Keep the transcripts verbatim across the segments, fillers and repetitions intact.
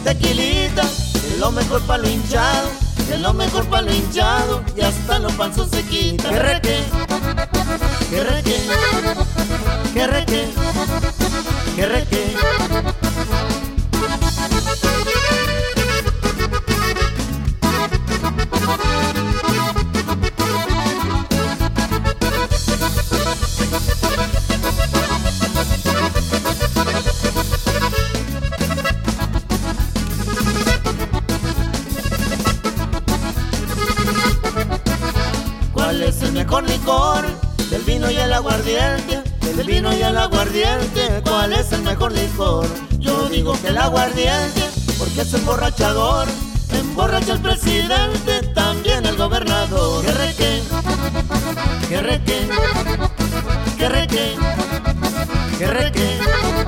tequilita, que es lo mejor pa' lo hinchado, que es lo mejor pa' lo hinchado, y hasta los panzos se quita. Que reque, que reque, que reque, que reque. ¿Cuál es el mejor licor? Del vino y el aguardiente, del vino y el aguardiente. ¿Cuál es el mejor licor? Yo digo que el aguardiente, porque es emborrachador, emborracha al presidente, también el gobernador. Que reque, que reque, que reque, que reque.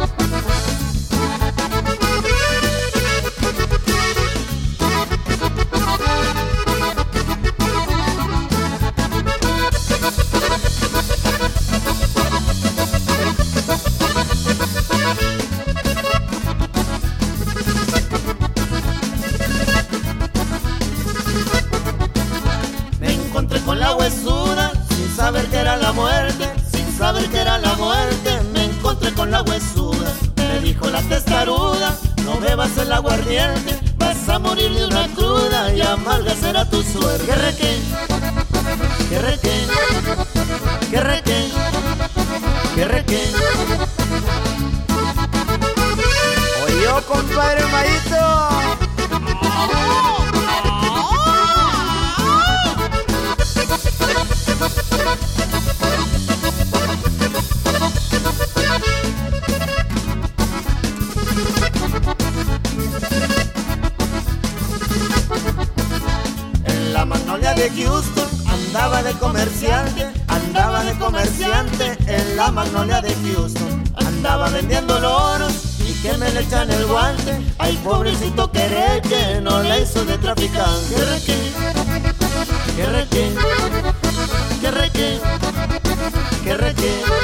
Con la huesuda, sin saber que era la muerte, sin saber que era la muerte, me encontré con la huesuda. Me dijo la testaruda, no bebas el aguardiente, vas a morir de una cruda y amarga será tu suerte. Que reque, que reque, que reque, que reque. Oye, yo, compadre Mayito. En la Magnolia de Houston andaba de comerciante, andaba de comerciante. En la Magnolia de Houston andaba vendiendo loros y que me le echan el guante. Ay, pobrecito quereque, no la hizo de traficante. Que reque, que reque, que reque, que reque.